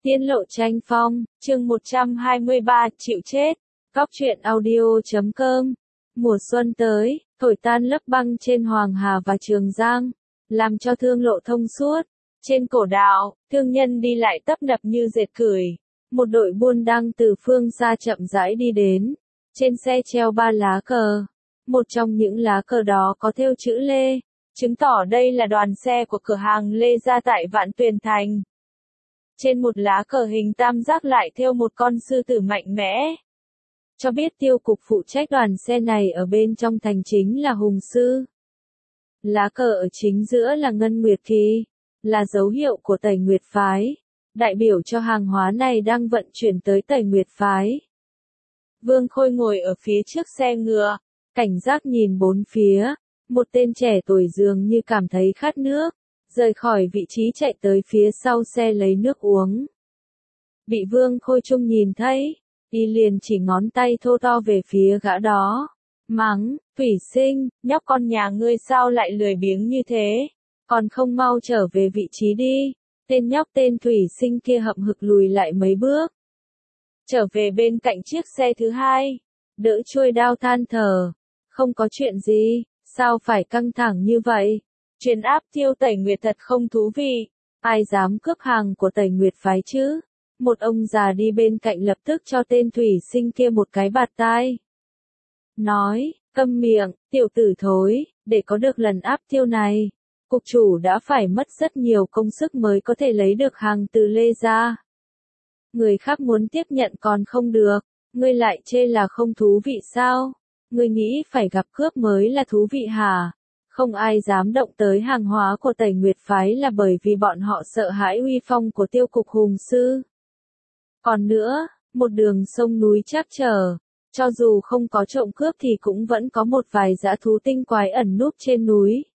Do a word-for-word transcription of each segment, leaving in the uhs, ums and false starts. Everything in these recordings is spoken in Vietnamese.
Tiên lộ tranh phong, chương một trăm hai mươi ba, chịu chết. Cóc truyện audio chấm com. Mùa xuân tới, thổi tan lớp băng trên Hoàng Hà và Trường Giang, làm cho thương lộ thông suốt. Trên cổ đạo, thương nhân đi lại tấp nập như dệt cửi. Một đội buôn đang từ phương xa chậm rãi đi đến. Trên xe treo ba lá cờ. Một trong những lá cờ đó có thêu chữ Lê, chứng tỏ đây là đoàn xe của cửa hàng Lê Gia tại Vạn Tuyền Thành. Trên một lá cờ hình tam giác lại thêu một con sư tử mạnh mẽ, cho biết tiêu cục phụ trách đoàn xe này ở bên trong thành chính là Hùng Sư. Lá cờ ở chính giữa là Ngân Nguyệt Kỳ, là dấu hiệu của Tẩy Nguyệt Phái, đại biểu cho hàng hóa này đang vận chuyển tới Tẩy Nguyệt Phái. Vương Khôi ngồi ở phía trước xe ngựa, cảnh giác nhìn bốn phía. Một tên trẻ tuổi dường như cảm thấy khát nước, rời khỏi vị trí chạy tới phía sau xe lấy nước uống. Bị Vương Khôi Trung nhìn thấy, y liền chỉ ngón tay thô to về phía gã đó, mắng: "Thủy Sinh, nhóc con nhà ngươi sao lại lười biếng như thế, còn không mau trở về vị trí đi." Tên nhóc tên Thủy Sinh kia hậm hực lùi lại mấy bước, trở về bên cạnh chiếc xe thứ hai, đỡ chuôi đao than thở: "Không có chuyện gì, sao phải căng thẳng như vậy? Chuyện áp tiêu Tẩy Nguyệt thật không thú vị, ai dám cướp hàng của Tẩy Nguyệt Phái chứ?" Một ông già đi bên cạnh lập tức cho tên Thủy Sinh kia một cái bạt tai. Nói: "Câm miệng, tiểu tử thối, để có được lần áp tiêu này, cục chủ đã phải mất rất nhiều công sức mới có thể lấy được hàng từ Lê Gia. Người khác muốn tiếp nhận còn không được, ngươi lại chê là không thú vị sao? Ngươi nghĩ phải gặp cướp mới là thú vị hả? Không ai dám động tới hàng hóa của Tẩy Nguyệt Phái là bởi vì bọn họ sợ hãi uy phong của tiêu cục Hùng Sư. Còn nữa, một đường sông núi trắc trở, cho dù không có trộm cướp thì cũng vẫn có một vài dã thú tinh quái ẩn núp trên núi.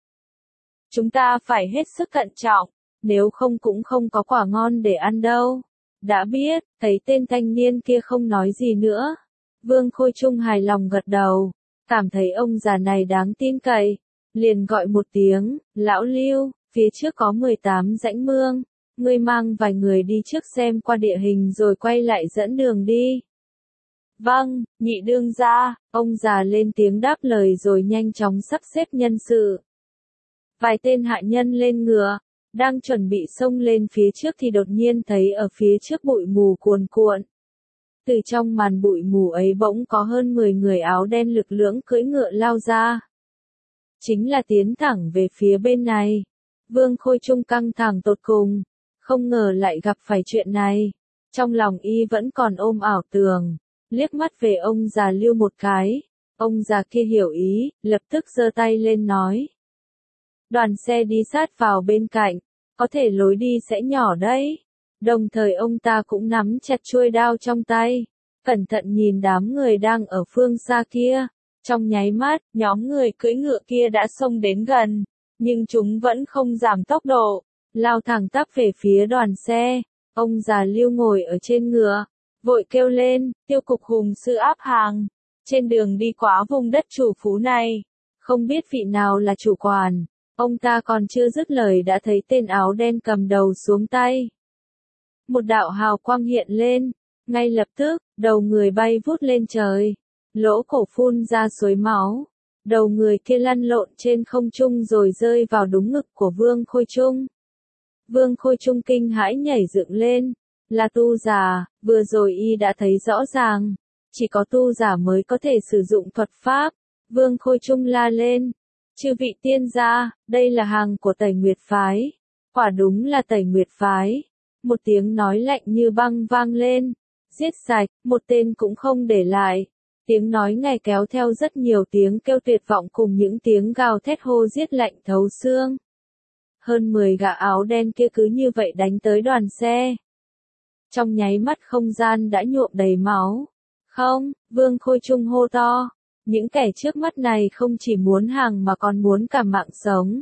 Chúng ta phải hết sức cẩn trọng, nếu không cũng không có quả ngon để ăn đâu." Đã biết, thấy tên thanh niên kia không nói gì nữa, Vương Khôi Trung hài lòng gật đầu, cảm thấy ông già này đáng tin cậy, liền gọi một tiếng: "Lão Lưu, phía trước có mười tám rãnh mương, ngươi mang vài người đi trước xem qua địa hình rồi quay lại dẫn đường đi." "Vâng, nhị đương gia." Ông già lên tiếng đáp lời rồi nhanh chóng sắp xếp nhân sự. Vài tên hạ nhân lên ngựa, đang chuẩn bị xông lên phía trước thì đột nhiên thấy ở phía trước bụi mù cuồn cuộn. Từ trong màn bụi mù ấy bỗng có hơn mười người áo đen lực lưỡng cưỡi ngựa lao ra. Chính là tiến thẳng về phía bên này. Vương Khôi Trung căng thẳng tột cùng, không ngờ lại gặp phải chuyện này. Trong lòng y vẫn còn ôm ảo tưởng, liếc mắt về ông già Lưu một cái. Ông già kia hiểu ý, lập tức giơ tay lên nói: "Đoàn xe đi sát vào bên cạnh, có thể lối đi sẽ nhỏ đấy." Đồng thời ông ta cũng nắm chặt chuôi đao trong tay, cẩn thận nhìn đám người đang ở phương xa kia. Trong nháy mắt, nhóm người cưỡi ngựa kia đã xông đến gần, nhưng chúng vẫn không giảm tốc độ, lao thẳng tắp về phía đoàn xe. Ông già Lưu ngồi ở trên ngựa, vội kêu lên: "Tiêu cục Hùng Sư áp hàng, trên đường đi qua vùng đất chủ phú này, không biết vị nào là chủ quản." Ông ta còn chưa dứt lời đã thấy tên áo đen cầm đầu xuống tay. Một đạo hào quang hiện lên, ngay lập tức, đầu người bay vút lên trời, lỗ cổ phun ra suối máu. Đầu người kia lăn lộn trên không trung rồi rơi vào đúng ngực của Vương Khôi Trung. Vương Khôi Trung kinh hãi nhảy dựng lên, là tu giả, vừa rồi y đã thấy rõ ràng, chỉ có tu giả mới có thể sử dụng thuật pháp. Vương Khôi Trung la lên: "Chư vị tiên gia, đây là hàng của Tẩy Nguyệt Phái." Quả đúng là Tẩy Nguyệt Phái. Một tiếng nói lạnh như băng vang lên: "Giết sạch, một tên cũng không để lại." Tiếng nói này kéo theo rất nhiều tiếng kêu tuyệt vọng cùng những tiếng gào thét hô giết lạnh thấu xương. Hơn mười gã áo đen kia cứ như vậy đánh tới đoàn xe. Trong nháy mắt không gian đã nhuộm đầy máu. "Không!" Vương Khôi Trung hô to. Những kẻ trước mắt này không chỉ muốn hàng mà còn muốn cả mạng sống.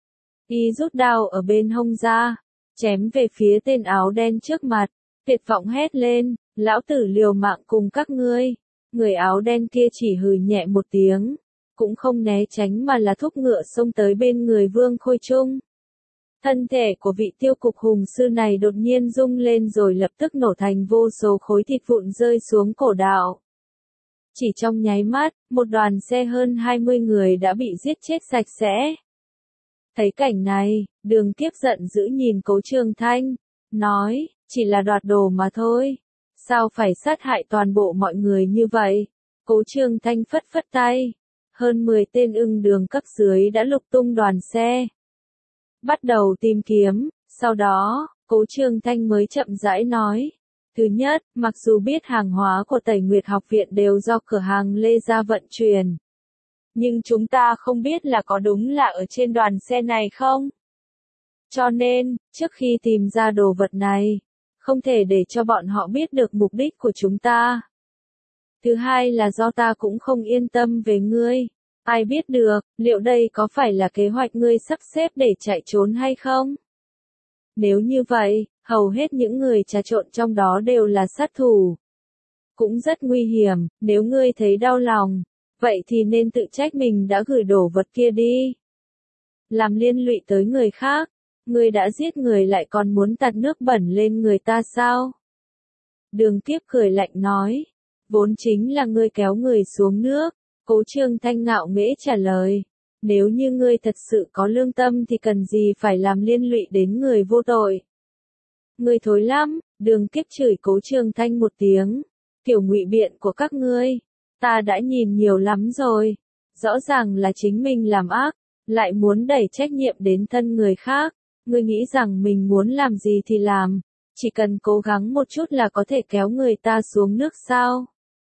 Y rút đao ở bên hông ra, chém về phía tên áo đen trước mặt, tuyệt vọng hét lên: "Lão tử liều mạng cùng các ngươi." Người áo đen kia chỉ hừ nhẹ một tiếng, cũng không né tránh mà là thúc ngựa xông tới bên người Vương Khôi Trung. Thân thể của vị tiêu cục hùng sư này đột nhiên rung lên rồi lập tức nổ thành vô số khối thịt vụn rơi xuống cổ đạo. Chỉ trong nháy mắt, một đoàn xe hơn hai mươi người đã bị giết chết sạch sẽ. Thấy cảnh này, Đường Kiếp giận dữ nhìn Cố Trường Thanh, nói, chỉ là đoạt đồ mà thôi. Sao phải sát hại toàn bộ mọi người như vậy? Cố Trường Thanh phất phất tay. Hơn mười tên ưng đường cấp dưới đã lục tung đoàn xe. Bắt đầu tìm kiếm, sau đó, Cố Trường Thanh mới chậm rãi nói. Thứ nhất, mặc dù biết hàng hóa của Tẩy Nguyệt học viện đều do cửa hàng Lê Gia vận chuyển. Nhưng chúng ta không biết là có đúng là ở trên đoàn xe này không? Cho nên, trước khi tìm ra đồ vật này, không thể để cho bọn họ biết được mục đích của chúng ta. Thứ hai là do ta cũng không yên tâm về ngươi. Ai biết được, liệu đây có phải là kế hoạch ngươi sắp xếp để chạy trốn hay không? Nếu như vậy, hầu hết những người trà trộn trong đó đều là sát thủ. Cũng rất nguy hiểm, nếu ngươi thấy đau lòng, vậy thì nên tự trách mình đã gửi đồ vật kia đi. Làm liên lụy tới người khác, ngươi đã giết người lại còn muốn tạt nước bẩn lên người ta sao? Đường Kiếp cười lạnh nói, vốn chính là ngươi kéo người xuống nước. Cố Trường Thanh ngạo nghễ trả lời, nếu như ngươi thật sự có lương tâm thì cần gì phải làm liên lụy đến người vô tội. Ngươi thối lắm, Đường Kiếp chửi Cố Trường Thanh một tiếng, kiểu ngụy biện của các ngươi, ta đã nhìn nhiều lắm rồi, rõ ràng là chính mình làm ác, lại muốn đẩy trách nhiệm đến thân người khác, ngươi nghĩ rằng mình muốn làm gì thì làm, chỉ cần cố gắng một chút là có thể kéo người ta xuống nước sao?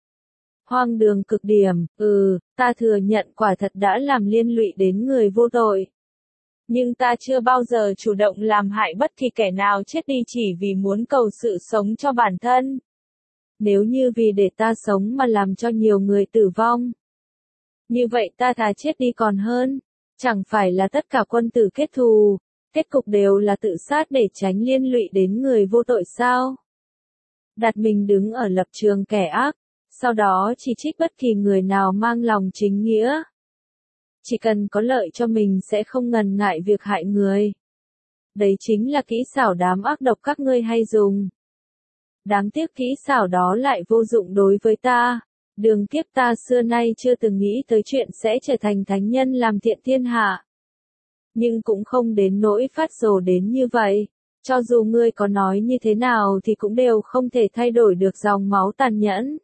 Hoang đường cực điểm, ừ, ta thừa nhận quả thật đã làm liên lụy đến người vô tội. Nhưng ta chưa bao giờ chủ động làm hại bất kỳ kẻ nào chết đi chỉ vì muốn cầu sự sống cho bản thân. Nếu như vì để ta sống mà làm cho nhiều người tử vong, như vậy ta thà chết đi còn hơn, chẳng phải là tất cả quân tử kết thù, kết cục đều là tự sát để tránh liên lụy đến người vô tội sao? Đặt mình đứng ở lập trường kẻ ác, sau đó chỉ trích bất kỳ người nào mang lòng chính nghĩa. Chỉ cần có lợi cho mình sẽ không ngần ngại việc hại người. Đấy chính là kỹ xảo đám ác độc các ngươi hay dùng. Đáng tiếc kỹ xảo đó lại vô dụng đối với ta. Đường Kiếp ta xưa nay chưa từng nghĩ tới chuyện sẽ trở thành thánh nhân làm thiện thiên hạ. Nhưng cũng không đến nỗi phát rồ đến như vậy. Cho dù ngươi có nói như thế nào thì cũng đều không thể thay đổi được dòng máu tàn nhẫn.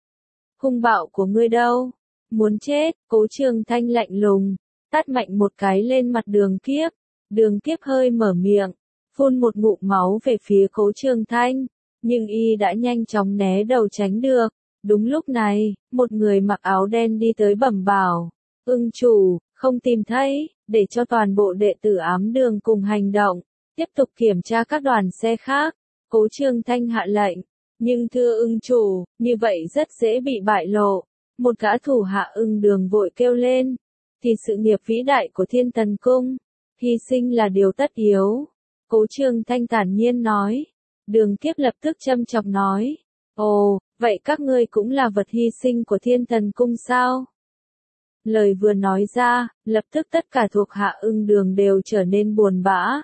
Hung bạo của ngươi đâu? Muốn chết, Cố Trường Thanh lạnh lùng, tát mạnh một cái lên mặt Đường Kiếp. Đường Kiếp hơi mở miệng, phun một ngụm máu về phía Cố Trường Thanh, nhưng y đã nhanh chóng né đầu tránh được. Đúng lúc này, một người mặc áo đen đi tới bẩm bảo, ưng chủ, không tìm thấy, để cho toàn bộ đệ tử ám đường cùng hành động, tiếp tục kiểm tra các đoàn xe khác. Cố Trường Thanh hạ lệnh. Nhưng thưa ưng chủ, như vậy rất dễ bị bại lộ. Một gã thủ hạ ưng đường vội kêu lên. Thì sự nghiệp vĩ đại của Thiên Tần Cung, hy sinh là điều tất yếu. Cố Trường Thanh thản nhiên nói. Đường Kiếp lập tức châm chọc nói. Ồ, vậy các ngươi cũng là vật hy sinh của Thiên Tần Cung sao? Lời vừa nói ra, lập tức tất cả thuộc hạ ưng đường đều trở nên buồn bã.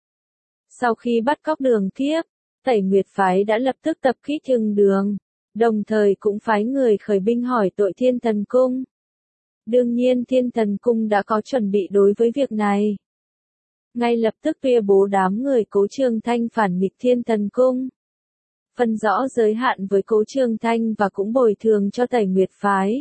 Sau khi bắt cóc Đường Kiếp, Tẩy Nguyệt phái đã lập tức tập kích ưng đường, đồng thời cũng phái người khởi binh hỏi tội Thiên Thần Cung. Đương nhiên Thiên Thần Cung đã có chuẩn bị đối với việc này. Ngay lập tức tuyên bố đám người Cố Trường Thanh phản nghịch Thiên Thần Cung. Phân rõ giới hạn với Cố Trường Thanh và cũng bồi thường cho Tẩy Nguyệt phái.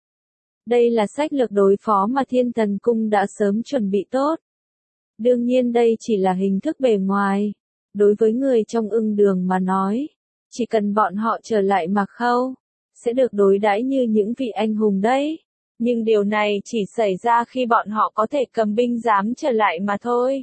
Đây là sách lược đối phó mà Thiên Thần Cung đã sớm chuẩn bị tốt. Đương nhiên đây chỉ là hình thức bề ngoài. Đối với người trong ưng đường mà nói, chỉ cần bọn họ trở lại Mạc Khâu, sẽ được đối đãi như những vị anh hùng đấy. Nhưng điều này chỉ xảy ra khi bọn họ có thể cầm binh dám trở lại mà thôi.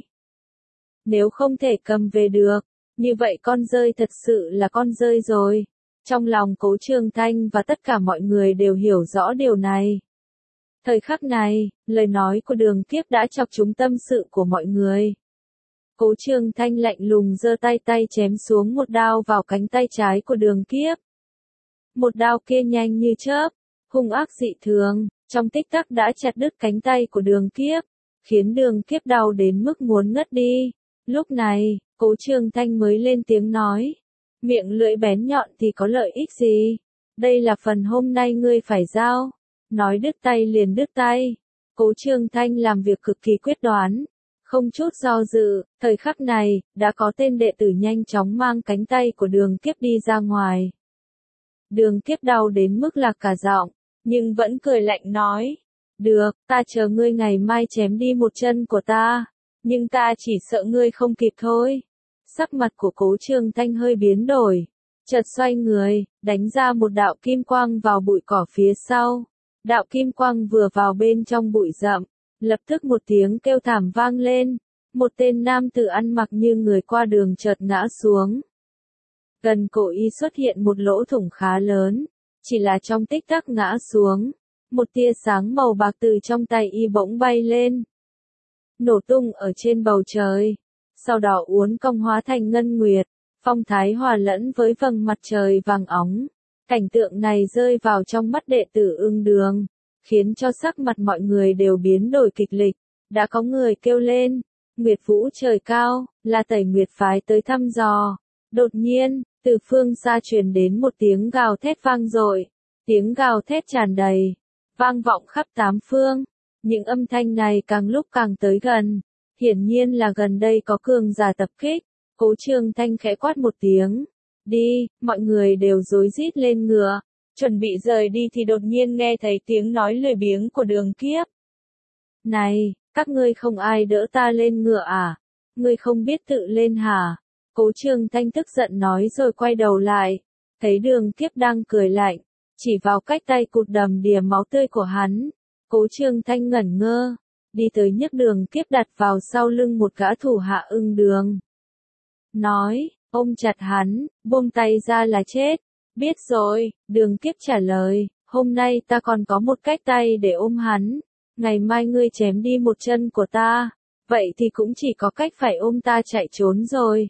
Nếu không thể cầm về được, như vậy con rơi thật sự là con rơi rồi. Trong lòng Cố Trường Thanh và tất cả mọi người đều hiểu rõ điều này. Thời khắc này, lời nói của Đường Kiếp đã chọc trúng tâm sự của mọi người. Cố Trường Thanh lạnh lùng giơ tay tay chém xuống một đao vào cánh tay trái của Đường Kiếp. Một đao kia nhanh như chớp, hung ác dị thường, trong tích tắc đã chặt đứt cánh tay của Đường Kiếp, khiến Đường Kiếp đau đến mức muốn ngất đi. Lúc này, Cố Trường Thanh mới lên tiếng nói. Miệng lưỡi bén nhọn thì có lợi ích gì? Đây là phần hôm nay ngươi phải giao. Nói đứt tay liền đứt tay. Cố Trường Thanh làm việc cực kỳ quyết đoán. Không chút do dự, thời khắc này, đã có tên đệ tử nhanh chóng mang cánh tay của Đường Kiếp đi ra ngoài. Đường Kiếp đau đến mức lạc cả giọng, nhưng vẫn cười lạnh nói. Được, ta chờ ngươi ngày mai chém đi một chân của ta. Nhưng ta chỉ sợ ngươi không kịp thôi. Sắc mặt của Cố Trường Thanh hơi biến đổi. Chợt xoay người, đánh ra một đạo kim quang vào bụi cỏ phía sau. Đạo kim quang vừa vào bên trong bụi rậm, lập tức một tiếng kêu thảm vang lên. Một tên nam tử ăn mặc như người qua đường chợt ngã xuống. Gần cổ y xuất hiện một lỗ thủng khá lớn. Chỉ là trong tích tắc ngã xuống. Một tia sáng màu bạc từ trong tay y bỗng bay lên. Nổ tung ở trên bầu trời. Sau đó uốn cong hóa thành ngân nguyệt. Phong thái hòa lẫn với vầng mặt trời vàng óng. Cảnh tượng này rơi vào trong mắt đệ tử Ưng Đường. Khiến cho sắc mặt mọi người đều biến đổi kịch liệt. Đã có người kêu lên. Nguyệt vũ trời cao, là Tẩy Nguyệt phái tới thăm dò. Đột nhiên, từ phương xa truyền đến một tiếng gào thét vang dội. Tiếng gào thét tràn đầy. Vang vọng khắp tám phương. Những âm thanh này càng lúc càng tới gần. Hiển nhiên là gần đây có cường giả tập kích. Cố Trường Thanh khẽ quát một tiếng. Đi, mọi người đều rối rít lên ngựa. Chuẩn bị rời đi thì đột nhiên nghe thấy tiếng nói lười biếng của Đường Kiếp. Này, các ngươi không ai đỡ ta lên ngựa à? Ngươi không biết tự lên hả? Cố Trường Thanh tức giận nói rồi quay đầu lại. Thấy Đường Kiếp đang cười lạnh. Chỉ vào cách tay cụt đầm đìa máu tươi của hắn. Cố Trường Thanh ngẩn ngơ. Đi tới nhấc Đường Kiếp đặt vào sau lưng một gã thủ hạ Ưng Đường. Nói, ôm chặt hắn, buông tay ra là chết. Biết rồi, Đường Kiếp trả lời, hôm nay ta còn có một cách tay để ôm hắn. Ngày mai ngươi chém đi một chân của ta. Vậy thì cũng chỉ có cách phải ôm ta chạy trốn rồi.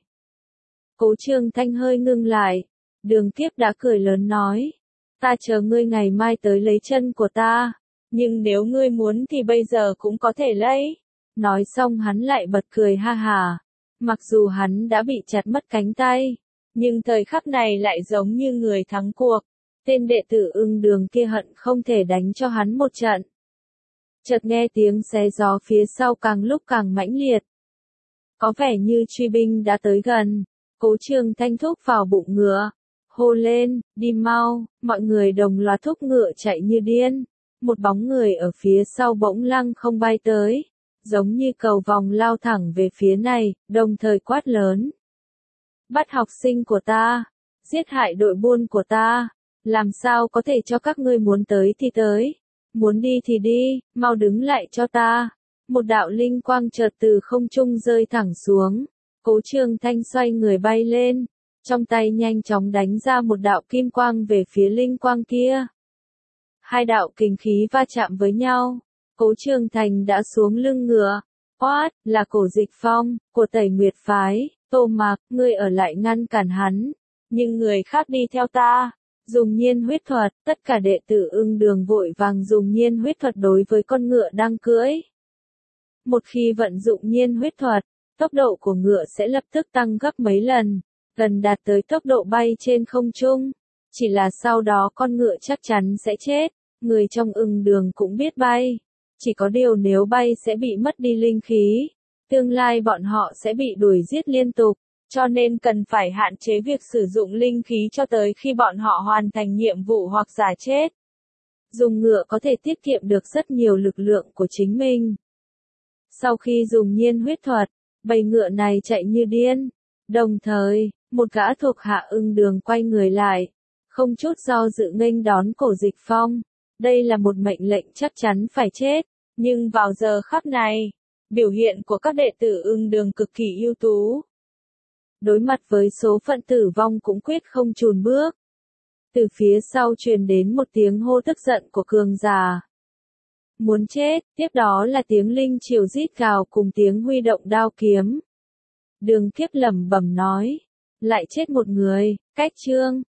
Cố Trường Thanh hơi ngưng lại. Đường Kiếp đã cười lớn nói. Ta chờ ngươi ngày mai tới lấy chân của ta. Nhưng nếu ngươi muốn thì bây giờ cũng có thể lấy. Nói xong hắn lại bật cười ha hà. Mặc dù hắn đã bị chặt mất cánh tay. Nhưng thời khắc này lại giống như người thắng cuộc. Tên đệ tử Ưng Đường kia hận không thể đánh cho hắn một trận. Chợt nghe tiếng xé gió phía sau càng lúc càng mãnh liệt. Có vẻ như truy binh đã tới gần. Cố Trường Thanh thúc vào bụng ngựa. Hô lên, đi mau, mọi người đồng loạt thúc ngựa chạy như điên. Một bóng người ở phía sau bỗng lăng không bay tới. Giống như cầu vòng lao thẳng về phía này, đồng thời quát lớn. Bắt học sinh của ta, giết hại đội buôn của ta, làm sao có thể cho các ngươi muốn tới thì tới, muốn đi thì đi, mau đứng lại cho ta. Một đạo linh quang chợt từ không trung rơi thẳng xuống, Cố Trường Thanh xoay người bay lên, trong tay nhanh chóng đánh ra một đạo kim quang về phía linh quang kia. Hai đạo kình khí va chạm với nhau, Cố Trường Thanh đã xuống lưng ngựa. Oát, là Cổ Dịch Phong, của Tẩy Nguyệt phái. Tô Mạc, ngươi ở lại ngăn cản hắn, nhưng người khác đi theo ta. Dùng nhiên huyết thuật, tất cả đệ tử Ưng Đường vội vàng dùng nhiên huyết thuật đối với con ngựa đang cưỡi. Một khi vận dụng nhiên huyết thuật, tốc độ của ngựa sẽ lập tức tăng gấp mấy lần, gần đạt tới tốc độ bay trên không trung. Chỉ là sau đó con ngựa chắc chắn sẽ chết, người trong Ưng Đường cũng biết bay. Chỉ có điều nếu bay sẽ bị mất đi linh khí. Tương lai bọn họ sẽ bị đuổi giết liên tục, cho nên cần phải hạn chế việc sử dụng linh khí cho tới khi bọn họ hoàn thành nhiệm vụ hoặc giả chết. Dùng ngựa có thể tiết kiệm được rất nhiều lực lượng của chính mình. Sau khi dùng nhiên huyết thuật, bầy ngựa này chạy như điên. Đồng thời, một gã thuộc hạ Ưng Đường quay người lại, không chút do dự nghênh đón Cổ Dịch Phong. Đây là một mệnh lệnh chắc chắn phải chết, nhưng vào giờ khắc này, biểu hiện của các đệ tử Ưng Đường cực kỳ ưu tú. Đối mặt với số phận tử vong cũng quyết không chùn bước. Từ phía sau truyền đến một tiếng hô tức giận của cường giả. Muốn chết, tiếp đó là tiếng linh triều rít gào cùng tiếng huy động đao kiếm. Đường Kiếp lẩm bẩm nói, lại chết một người, cách chương.